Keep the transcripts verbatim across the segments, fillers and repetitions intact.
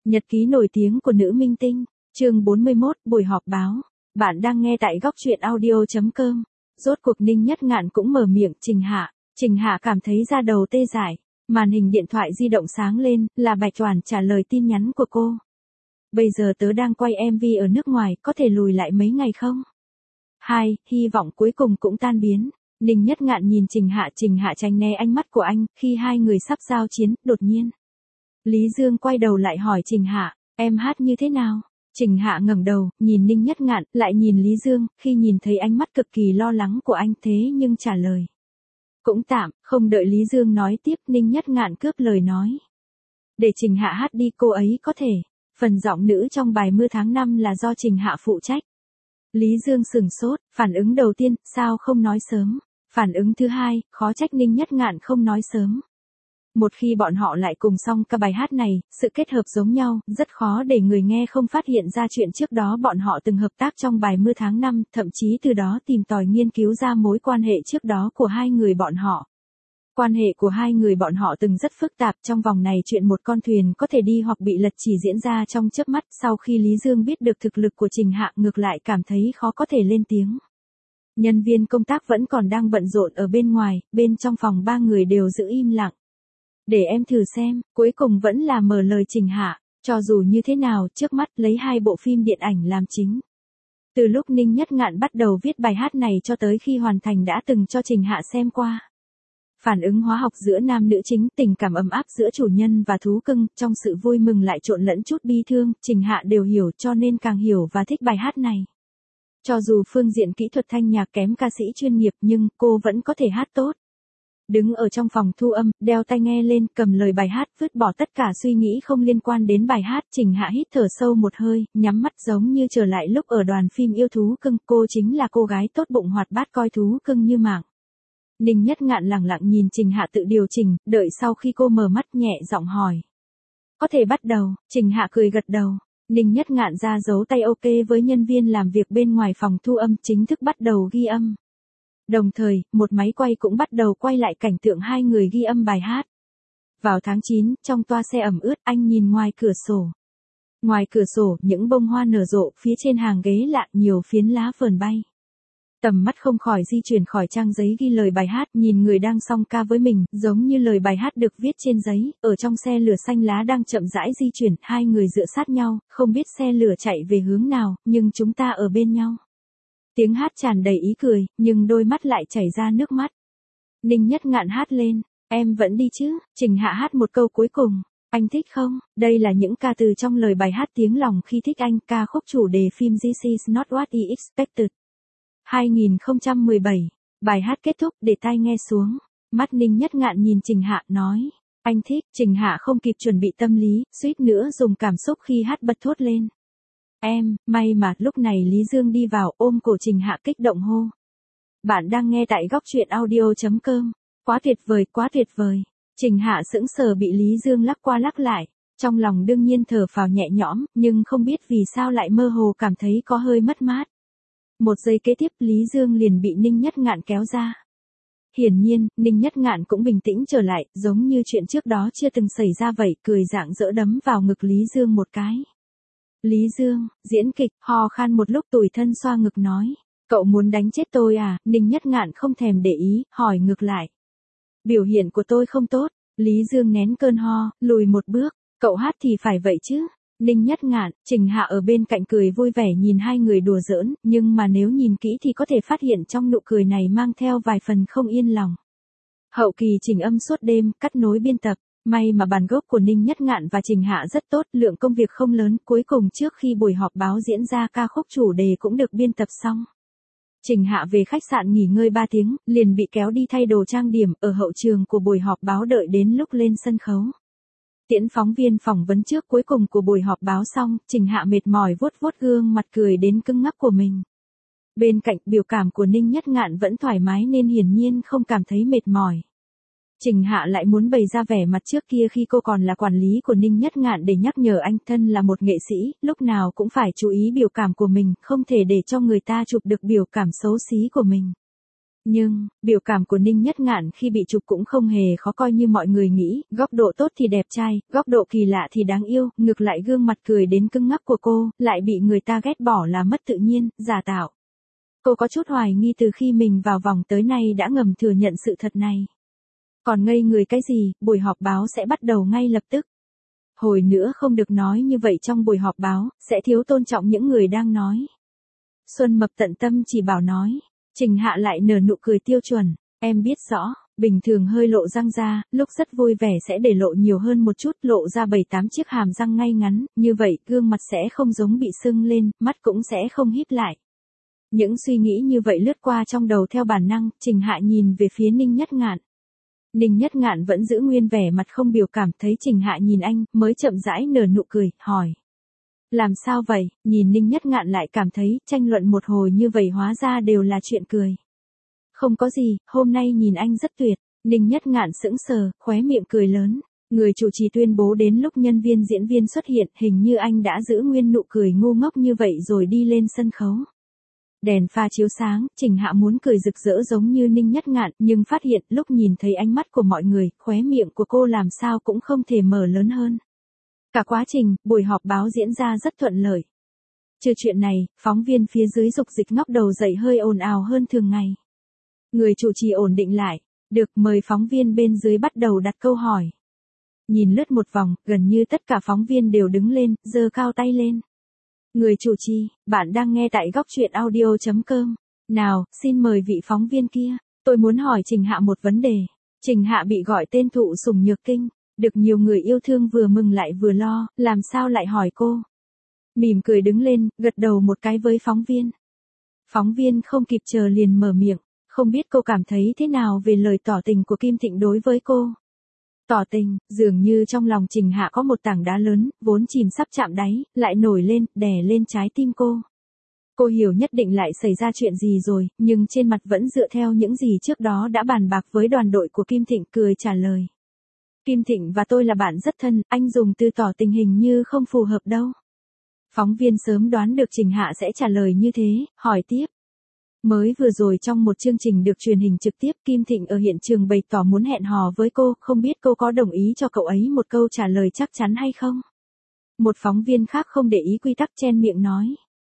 Nhật ký nổi tiếng của nữ minh tinh, chương bốn mươi mốt, buổi họp báo. Bạn đang nghe tại góc truyện audio chấm com. Rốt cuộc Ninh Nhất Ngạn cũng mở miệng, Trình Hạ. Trình Hạ cảm thấy da đầu tê dại. Màn hình điện thoại di động sáng lên, là Bạch Toản trả lời tin nhắn của cô. Bây giờ tớ đang quay em vê ở nước ngoài, có thể lùi lại mấy ngày không? Hai, hy vọng cuối cùng cũng tan biến. Ninh Nhất Ngạn nhìn Trình Hạ, Trình Hạ tránh né ánh mắt của anh, khi hai người sắp giao chiến, đột nhiên. Lý Dương quay đầu lại hỏi Trình Hạ, em hát như thế nào? Trình Hạ ngẩng đầu, nhìn Ninh Nhất Ngạn, lại nhìn Lý Dương, khi nhìn thấy ánh mắt cực kỳ lo lắng của anh thế nhưng trả lời. Cũng tạm, không đợi Lý Dương nói tiếp, Ninh Nhất Ngạn cướp lời nói. Để Trình Hạ hát đi, cô ấy có thể. Phần giọng nữ trong bài Mưa tháng năm là do Trình Hạ phụ trách. Lý Dương sửng sốt, phản ứng đầu tiên, sao không nói sớm? Phản ứng thứ hai, khó trách Ninh Nhất Ngạn không nói sớm. Một khi bọn họ lại cùng xong cả bài hát này, sự kết hợp giống nhau, rất khó để người nghe không phát hiện ra chuyện trước đó bọn họ từng hợp tác trong bài Mưa tháng năm, thậm chí từ đó tìm tòi nghiên cứu ra mối quan hệ trước đó của hai người bọn họ. Quan hệ của hai người bọn họ từng rất phức tạp, trong vòng này chuyện một con thuyền có thể đi hoặc bị lật chỉ diễn ra trong chớp mắt. Sau khi Lý Dương biết được thực lực của Trình Hạ, ngược lại cảm thấy khó có thể lên tiếng. Nhân viên công tác vẫn còn đang bận rộn ở bên ngoài, bên trong phòng ba người đều giữ im lặng. Để em thử xem, cuối cùng vẫn là mở lời Trình Hạ, cho dù như thế nào, trước mắt lấy hai bộ phim điện ảnh làm chính. Từ lúc Ninh Nhất Ngạn bắt đầu viết bài hát này cho tới khi hoàn thành đã từng cho Trình Hạ xem qua. Phản ứng hóa học giữa nam nữ chính, tình cảm ấm áp giữa chủ nhân và thú cưng, trong sự vui mừng lại trộn lẫn chút bi thương, Trình Hạ đều hiểu, cho nên càng hiểu và thích bài hát này. Cho dù phương diện kỹ thuật thanh nhạc kém ca sĩ chuyên nghiệp nhưng cô vẫn có thể hát tốt. Đứng ở trong phòng thu âm, đeo tai nghe lên, cầm lời bài hát, vứt bỏ tất cả suy nghĩ không liên quan đến bài hát, Trình Hạ hít thở sâu một hơi, nhắm mắt giống như trở lại lúc ở đoàn phim yêu thú cưng, cô chính là cô gái tốt bụng hoạt bát coi thú cưng như mạng. Ninh Nhất Ngạn lẳng lặng nhìn Trình Hạ tự điều chỉnh, đợi sau khi cô mở mắt nhẹ giọng hỏi. Có thể bắt đầu, Trình Hạ cười gật đầu. Ninh Nhất Ngạn ra dấu tay ok với nhân viên làm việc bên ngoài phòng thu âm, chính thức bắt đầu ghi âm. Đồng thời, một máy quay cũng bắt đầu quay lại cảnh tượng hai người ghi âm bài hát. Vào tháng chín, trong toa xe ẩm ướt, anh nhìn ngoài cửa sổ. Ngoài cửa sổ, những bông hoa nở rộ, phía trên hàng ghế lạ, nhiều phiến lá vờn bay. Tầm mắt không khỏi di chuyển khỏi trang giấy ghi lời bài hát, nhìn người đang song ca với mình, giống như lời bài hát được viết trên giấy, ở trong xe lửa xanh lá đang chậm rãi di chuyển, hai người dựa sát nhau, không biết xe lửa chạy về hướng nào, nhưng chúng ta ở bên nhau. Tiếng hát tràn đầy ý cười, nhưng đôi mắt lại chảy ra nước mắt. Ninh Nhất Ngạn hát lên, em vẫn đi chứ, Trình Hạ hát một câu cuối cùng, anh thích không? Đây là những ca từ trong lời bài hát tiếng lòng khi thích anh, ca khúc chủ đề phim This Is Not What I Expected. hai không một bảy, bài hát kết thúc, để tai nghe xuống. Mắt Ninh Nhất Ngạn nhìn Trình Hạ, nói, anh thích, Trình Hạ không kịp chuẩn bị tâm lý, suýt nữa dùng cảm xúc khi hát bật thốt lên. Em, may mà, lúc này Lý Dương đi vào, ôm cổ Trình Hạ kích động hô. Bạn đang nghe tại góc truyện audio chấm com. Quá tuyệt vời, quá tuyệt vời. Trình Hạ sững sờ bị Lý Dương lắc qua lắc lại. Trong lòng đương nhiên thở phào nhẹ nhõm, nhưng không biết vì sao lại mơ hồ cảm thấy có hơi mất mát. Một giây kế tiếp, Lý Dương liền bị Ninh Nhất Ngạn kéo ra. Hiển nhiên, Ninh Nhất Ngạn cũng bình tĩnh trở lại, giống như chuyện trước đó chưa từng xảy ra vậy, cười rạng rỡ đấm vào ngực Lý Dương một cái. Lý Dương, diễn kịch, ho khan một lúc tủi thân xoa ngực nói. Cậu muốn đánh chết tôi à? Ninh Nhất Ngạn không thèm để ý, hỏi ngược lại. Biểu hiện của tôi không tốt. Lý Dương nén cơn ho, lùi một bước. Cậu hát thì phải vậy chứ. Ninh Nhất Ngạn, Trình Hạ ở bên cạnh cười vui vẻ nhìn hai người đùa giỡn, nhưng mà nếu nhìn kỹ thì có thể phát hiện trong nụ cười này mang theo vài phần không yên lòng. Hậu kỳ chỉnh âm suốt đêm, cắt nối biên tập. May mà bản gốc của Ninh Nhất Ngạn và Trình Hạ rất tốt, lượng công việc không lớn, cuối cùng trước khi buổi họp báo diễn ra ca khúc chủ đề cũng được biên tập xong. Trình Hạ về khách sạn nghỉ ngơi ba tiếng, liền bị kéo đi thay đồ trang điểm, ở hậu trường của buổi họp báo đợi đến lúc lên sân khấu. Tiễn phóng viên phỏng vấn trước cuối cùng của buổi họp báo xong, Trình Hạ mệt mỏi vuốt vuốt gương mặt cười đến cứng ngắc của mình. Bên cạnh, biểu cảm của Ninh Nhất Ngạn vẫn thoải mái nên hiển nhiên không cảm thấy mệt mỏi. Trình Hạ lại muốn bày ra vẻ mặt trước kia khi cô còn là quản lý của Ninh Nhất Ngạn để nhắc nhở anh thân là một nghệ sĩ, lúc nào cũng phải chú ý biểu cảm của mình, không thể để cho người ta chụp được biểu cảm xấu xí của mình. Nhưng, biểu cảm của Ninh Nhất Ngạn khi bị chụp cũng không hề khó coi như mọi người nghĩ, góc độ tốt thì đẹp trai, góc độ kỳ lạ thì đáng yêu, ngược lại gương mặt cười đến cứng ngắc của cô, lại bị người ta ghét bỏ là mất tự nhiên, giả tạo. Cô có chút hoài nghi từ khi mình vào vòng tới nay đã ngầm thừa nhận sự thật này. Còn ngây người cái gì, buổi họp báo sẽ bắt đầu ngay lập tức. Hồi nữa không được nói như vậy trong buổi họp báo, sẽ thiếu tôn trọng những người đang nói. Xuân Mập tận tâm chỉ bảo nói. Trình Hạ lại nở nụ cười tiêu chuẩn, em biết rõ, bình thường hơi lộ răng ra, lúc rất vui vẻ sẽ để lộ nhiều hơn một chút, lộ ra bảy tám chiếc hàm răng ngay ngắn, như vậy gương mặt sẽ không giống bị sưng lên, mắt cũng sẽ không híp lại. Những suy nghĩ như vậy lướt qua trong đầu theo bản năng, Trình Hạ nhìn về phía Ninh Nhất Ngạn. Ninh Nhất Ngạn vẫn giữ nguyên vẻ mặt không biểu cảm, thấy Trình Hạ nhìn anh, mới chậm rãi nở nụ cười, hỏi. Làm sao vậy, nhìn Ninh Nhất Ngạn lại cảm thấy tranh luận một hồi như vậy hóa ra đều là chuyện cười. Không có gì, hôm nay nhìn anh rất tuyệt, Ninh Nhất Ngạn sững sờ, khóe miệng cười lớn. Người chủ trì tuyên bố đến lúc nhân viên diễn viên xuất hiện, hình như anh đã giữ nguyên nụ cười ngu ngốc như vậy rồi đi lên sân khấu. Đèn pha chiếu sáng, Trình Hạ muốn cười rực rỡ giống như Ninh Nhất Ngạn, nhưng phát hiện lúc nhìn thấy ánh mắt của mọi người, khóe miệng của cô làm sao cũng không thể mở lớn hơn. Cả quá trình, buổi họp báo diễn ra rất thuận lợi. Trừ chuyện này, phóng viên phía dưới dục dịch ngóc đầu dậy hơi ồn ào hơn thường ngày. Người chủ trì ổn định lại, được mời phóng viên bên dưới bắt đầu đặt câu hỏi. Nhìn lướt một vòng, gần như tất cả phóng viên đều đứng lên, giơ cao tay lên. Người chủ trì, bạn đang nghe tại góc truyện audio chấm com. Nào, xin mời vị phóng viên kia, tôi muốn hỏi Trình Hạ một vấn đề. Trình Hạ bị gọi tên thụ sủng nhược kinh. Được nhiều người yêu thương vừa mừng lại vừa lo, làm sao lại hỏi cô. Mỉm cười đứng lên, gật đầu một cái với phóng viên. Phóng viên không kịp chờ liền mở miệng, không biết cô cảm thấy thế nào về lời tỏ tình của Kim Thịnh đối với cô. Tỏ tình, dường như trong lòng Trình Hạ có một tảng đá lớn, vốn chìm sắp chạm đáy, lại nổi lên, đè lên trái tim cô. Cô hiểu nhất định lại xảy ra chuyện gì rồi, nhưng trên mặt vẫn dựa theo những gì trước đó đã bàn bạc với đoàn đội của Kim Thịnh, cười trả lời. Kim Thịnh và tôi là bạn rất thân, anh dùng từ tỏ tình hình như không phù hợp đâu. Phóng viên sớm đoán được Trình Hạ sẽ trả lời như thế, hỏi tiếp. Mới vừa rồi trong một chương trình được truyền hình trực tiếp, Kim Thịnh ở hiện trường bày tỏ muốn hẹn hò với cô, không biết cô có đồng ý cho cậu ấy một câu trả lời chắc chắn hay không? Một phóng viên khác không để ý quy tắc chen miệng nói.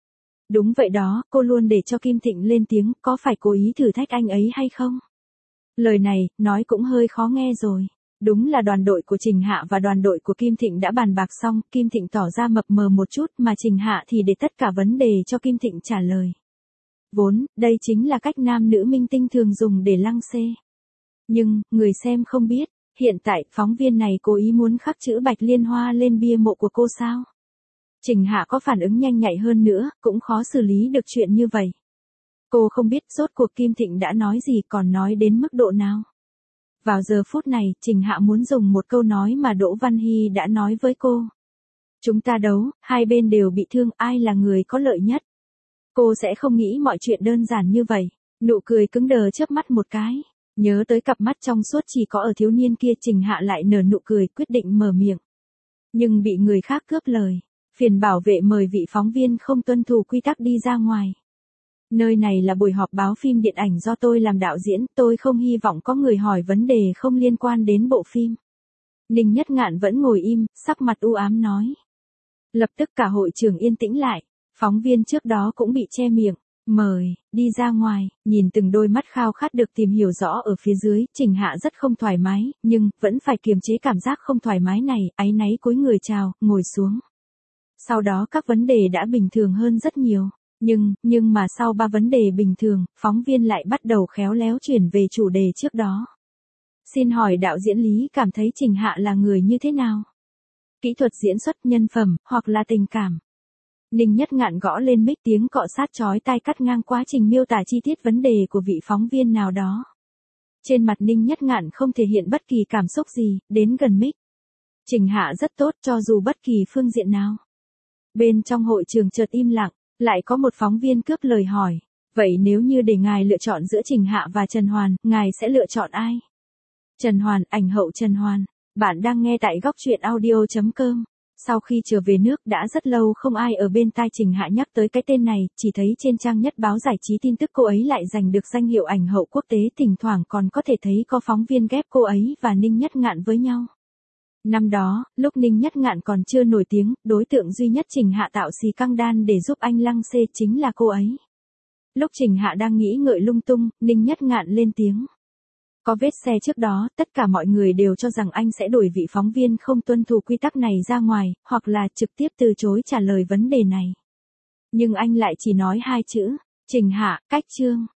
Đúng vậy đó, cô luôn để cho Kim Thịnh lên tiếng, có phải cố ý thử thách anh ấy hay không? Lời này, nói cũng hơi khó nghe rồi. Đúng là đoàn đội của Trình Hạ và đoàn đội của Kim Thịnh đã bàn bạc xong, Kim Thịnh tỏ ra mập mờ một chút mà Trình Hạ thì để tất cả vấn đề cho Kim Thịnh trả lời. Vốn, đây chính là cách nam nữ minh tinh thường dùng để lăng xê. Nhưng, người xem không biết, hiện tại, phóng viên này cố ý muốn khắc chữ Bạch Liên Hoa lên bia mộ của cô sao? Trình Hạ có phản ứng nhanh nhạy hơn nữa, cũng khó xử lý được chuyện như vậy. Cô không biết rốt cuộc Kim Thịnh đã nói gì, còn nói đến mức độ nào. Vào giờ phút này, Trình Hạ muốn dùng một câu nói mà Đỗ Văn Hy đã nói với cô. Chúng ta đấu, hai bên đều bị thương, ai là người có lợi nhất? Cô sẽ không nghĩ mọi chuyện đơn giản như vậy. Nụ cười cứng đờ chớp mắt một cái. Nhớ tới cặp mắt trong suốt chỉ có ở thiếu niên kia, Trình Hạ lại nở nụ cười, quyết định mở miệng. Nhưng bị người khác cướp lời. Phiền bảo vệ mời vị phóng viên không tuân thủ quy tắc đi ra ngoài. Nơi này là buổi họp báo phim điện ảnh do tôi làm đạo diễn, tôi không hy vọng có người hỏi vấn đề không liên quan đến bộ phim. Ninh Nhất Ngạn vẫn ngồi im, sắc mặt u ám nói. Lập tức cả hội trường yên tĩnh lại, phóng viên trước đó cũng bị che miệng, mời, đi ra ngoài, nhìn từng đôi mắt khao khát được tìm hiểu rõ ở phía dưới, Trình Hạ rất không thoải mái, nhưng, vẫn phải kiềm chế cảm giác không thoải mái này, áy náy cúi người chào, ngồi xuống. Sau đó các vấn đề đã bình thường hơn rất nhiều. Nhưng, nhưng mà sau ba vấn đề bình thường, phóng viên lại bắt đầu khéo léo chuyển về chủ đề trước đó. Xin hỏi đạo diễn Lý cảm thấy Trình Hạ là người như thế nào? Kỹ thuật diễn xuất, nhân phẩm, hoặc là tình cảm? Ninh Nhất Ngạn gõ lên mic, tiếng cọ sát chói tai cắt ngang quá trình miêu tả chi tiết vấn đề của vị phóng viên nào đó. Trên mặt Ninh Nhất Ngạn không thể hiện bất kỳ cảm xúc gì, đến gần mic. Trình Hạ rất tốt cho dù bất kỳ phương diện nào. Bên trong hội trường chợt im lặng. Lại có một phóng viên cướp lời hỏi, vậy nếu như để ngài lựa chọn giữa Trình Hạ và Trần Hoàn, ngài sẽ lựa chọn ai? Trần Hoàn, ảnh hậu Trần Hoàn, bạn đang nghe tại góc truyện audio chấm com. Sau khi trở về nước đã rất lâu không ai ở bên tai Trình Hạ nhắc tới cái tên này, chỉ thấy trên trang nhất báo giải trí tin tức cô ấy lại giành được danh hiệu ảnh hậu quốc tế, thỉnh thoảng còn có thể thấy có phóng viên ghép cô ấy và Ninh Nhất Ngạn với nhau. Năm đó, lúc Ninh Nhất Ngạn còn chưa nổi tiếng, đối tượng duy nhất Trình Hạ tạo xì căng đan để giúp anh lăng xê chính là cô ấy. Lúc Trình Hạ đang nghĩ ngợi lung tung, Ninh Nhất Ngạn lên tiếng. Có vết xe trước đó, tất cả mọi người đều cho rằng anh sẽ đuổi vị phóng viên không tuân thủ quy tắc này ra ngoài, hoặc là trực tiếp từ chối trả lời vấn đề này. Nhưng anh lại chỉ nói hai chữ, Trình Hạ, cách chương.